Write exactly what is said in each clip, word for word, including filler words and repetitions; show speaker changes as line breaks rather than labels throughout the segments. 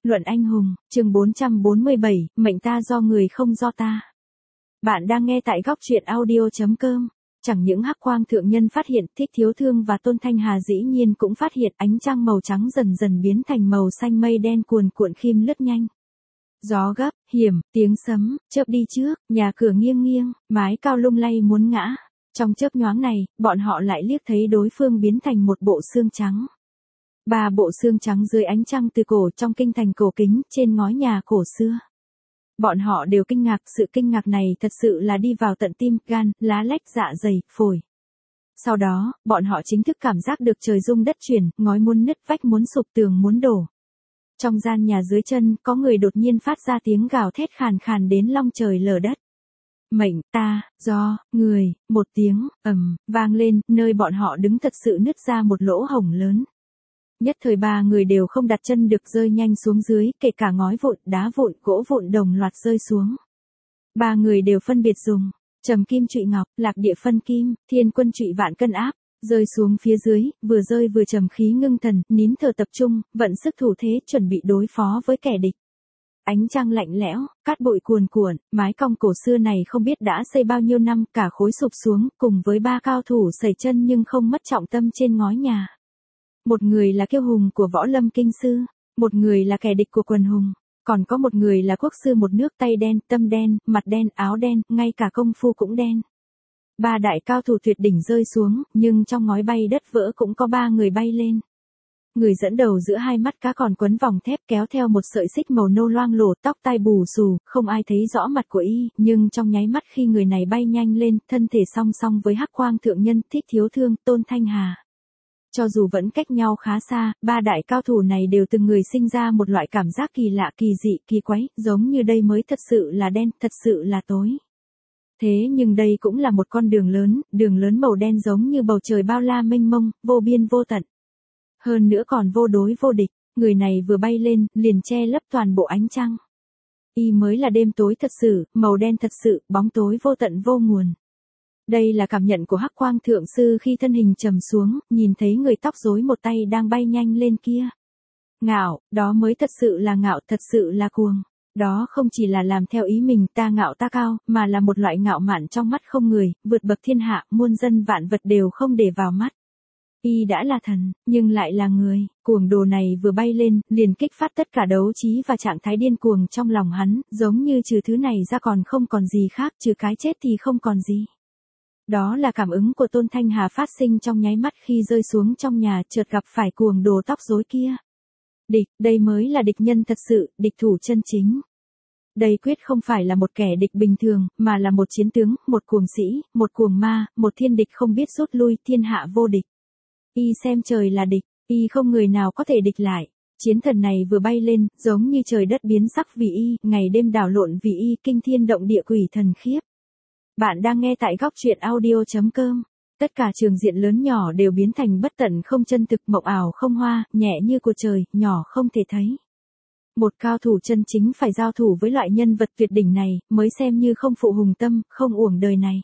Luận anh hùng, chương bốn trăm bốn mươi bảy, mệnh ta do người không do ta. Bạn đang nghe tại góc truyện audio chấm com. Chẳng những Hắc Quang thượng nhân phát hiện, Thích Thiếu Thương và Tôn Thanh Hà dĩ nhiên cũng phát hiện ánh trăng màu trắng dần dần biến thành màu xanh, mây đen cuồn cuộn khim lướt nhanh. Gió gấp, hiểm, tiếng sấm, chớp đi trước, nhà cửa nghiêng nghiêng, mái cao lung lay muốn ngã. Trong chớp nhoáng này, bọn họ lại liếc thấy đối phương biến thành một bộ xương trắng. Ba bộ xương trắng dưới ánh trăng từ cổ trong kinh thành cổ kính trên ngói nhà cổ xưa. Bọn họ đều kinh ngạc, sự kinh ngạc này thật sự là đi vào tận tim, gan, lá lách, dạ dày, phổi. Sau đó, bọn họ chính thức cảm giác được trời rung đất chuyển, ngói muốn nứt, vách muốn sụp, tường muốn đổ. Trong gian nhà dưới chân, có người đột nhiên phát ra tiếng gào thét khàn khàn đến long trời lở đất. Mệnh ta, do, người, một tiếng, ầm, vang lên, nơi bọn họ đứng thật sự nứt ra một lỗ hổng lớn. Nhất thời ba người đều không đặt chân được, rơi nhanh xuống dưới, kể cả ngói vụn, đá vụn, gỗ vụn đồng loạt rơi xuống. Ba người đều phân biệt dùng, trầm kim trụy ngọc, lạc địa phân kim, thiên quân trụy vạn cân áp, rơi xuống phía dưới, vừa rơi vừa trầm khí ngưng thần, nín thở tập trung, vận sức thủ thế chuẩn bị đối phó với kẻ địch. Ánh trăng lạnh lẽo, cát bụi cuồn cuộn, mái cong cổ xưa này không biết đã xây bao nhiêu năm, cả khối sụp xuống, cùng với ba cao thủ sẩy chân nhưng không mất trọng tâm trên ngói nhà. Một người là kiêu hùng của võ lâm kinh sư, một người là kẻ địch của quần hùng, còn có một người là quốc sư một nước, tay đen, tâm đen, mặt đen, áo đen, ngay cả công phu cũng đen. Ba đại cao thủ tuyệt đỉnh rơi xuống, nhưng trong ngói bay đất vỡ cũng có ba người bay lên. Người dẫn đầu giữa hai mắt cá còn quấn vòng thép kéo theo một sợi xích màu nâu loang lổ, tóc tai bù xù, không ai thấy rõ mặt của y, nhưng trong nháy mắt khi người này bay nhanh lên, thân thể song song với Hắc Quang thượng nhân, Thích Thiếu Thương, Tôn Thanh Hà. Cho dù vẫn cách nhau khá xa, ba đại cao thủ này đều từng người sinh ra một loại cảm giác kỳ lạ, kỳ dị, kỳ quái, giống như đây mới thật sự là đen, thật sự là tối. Thế nhưng đây cũng là một con đường lớn, đường lớn màu đen giống như bầu trời bao la mênh mông, vô biên vô tận. Hơn nữa còn vô đối vô địch, người này vừa bay lên, liền che lấp toàn bộ ánh trăng. Y mới là đêm tối thật sự, màu đen thật sự, bóng tối vô tận vô nguồn. Đây là cảm nhận của Hắc Quang thượng sư khi thân hình trầm xuống, nhìn thấy người tóc rối một tay đang bay nhanh lên kia. Ngạo, đó mới thật sự là ngạo, thật sự là cuồng. Đó không chỉ là làm theo ý mình, ta ngạo ta cao, mà là một loại ngạo mạn trong mắt không người, vượt bậc thiên hạ, muôn dân vạn vật đều không để vào mắt. Y đã là thần, nhưng lại là người, cuồng đồ này vừa bay lên, liền kích phát tất cả đấu trí và trạng thái điên cuồng trong lòng hắn, giống như trừ thứ này ra còn không còn gì khác, trừ cái chết thì không còn gì. Đó là cảm ứng của Tôn Thanh Hà phát sinh trong nháy mắt khi rơi xuống trong nhà, chợt gặp phải cuồng đồ tóc rối kia. Địch, đây mới là địch nhân thật sự, địch thủ chân chính. Đây quyết không phải là một kẻ địch bình thường, mà là một chiến tướng, một cuồng sĩ, một cuồng ma, một thiên địch không biết rút lui, thiên hạ vô địch. Y xem trời là địch, y không người nào có thể địch lại. Chiến thần này vừa bay lên, giống như trời đất biến sắc vì y, ngày đêm đảo lộn vì y, kinh thiên động địa, quỷ thần khiếp. Bạn đang nghe tại góc truyện audio chấm com. Tất cả trường diện lớn nhỏ đều biến thành bất tận không chân thực, mộng ảo không hoa, nhẹ như của trời, nhỏ không thể thấy. Một cao thủ chân chính phải giao thủ với loại nhân vật tuyệt đỉnh này, mới xem như không phụ hùng tâm, không uổng đời này.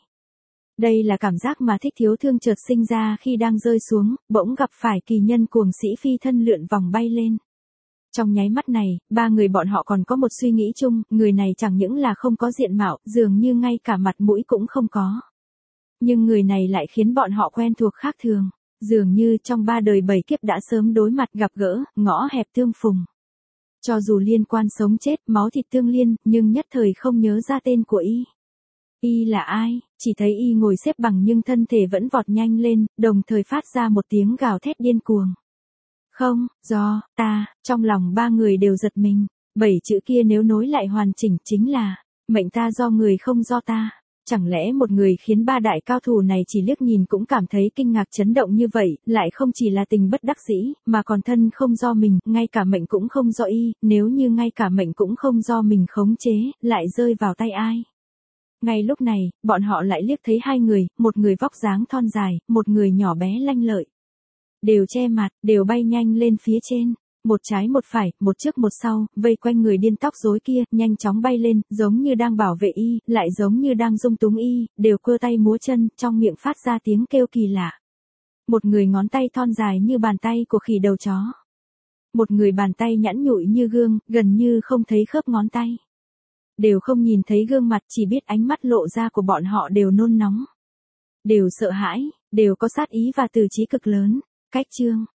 Đây là cảm giác mà Thích Thiếu Thương chợt sinh ra khi đang rơi xuống, bỗng gặp phải kỳ nhân cuồng sĩ phi thân lượn vòng bay lên. Trong nháy mắt này, ba người bọn họ còn có một suy nghĩ chung, người này chẳng những là không có diện mạo, dường như ngay cả mặt mũi cũng không có. Nhưng người này lại khiến bọn họ quen thuộc khác thường, dường như trong ba đời bảy kiếp đã sớm đối mặt gặp gỡ, ngõ hẹp tương phùng. Cho dù liên quan sống chết, máu thịt tương liên, nhưng nhất thời không nhớ ra tên của y. Y là ai, chỉ thấy y ngồi xếp bằng nhưng thân thể vẫn vọt nhanh lên, đồng thời phát ra một tiếng gào thét điên cuồng. Không, do, ta, trong lòng ba người đều giật mình, bảy chữ kia nếu nối lại hoàn chỉnh chính là, mệnh ta do người không do ta. Chẳng lẽ một người khiến ba đại cao thủ này chỉ liếc nhìn cũng cảm thấy kinh ngạc chấn động như vậy, lại không chỉ là tình bất đắc dĩ, mà còn thân không do mình, ngay cả mệnh cũng không do y, nếu như ngay cả mệnh cũng không do mình khống chế, lại rơi vào tay ai? Ngay lúc này, bọn họ lại liếc thấy hai người, một người vóc dáng thon dài, một người nhỏ bé lanh lợi. Đều che mặt, đều bay nhanh lên phía trên. Một trái một phải, một trước một sau, vây quanh người điên tóc rối kia, nhanh chóng bay lên, giống như đang bảo vệ y, lại giống như đang dung túng y, đều cơ tay múa chân, trong miệng phát ra tiếng kêu kỳ lạ. Một người ngón tay thon dài như bàn tay của khỉ đầu chó. Một người bàn tay nhẵn nhụi như gương, gần như không thấy khớp ngón tay. Đều không nhìn thấy gương mặt, chỉ biết ánh mắt lộ ra của bọn họ đều nôn nóng. Đều sợ hãi, đều có sát ý và từ chí cực lớn. Cách chương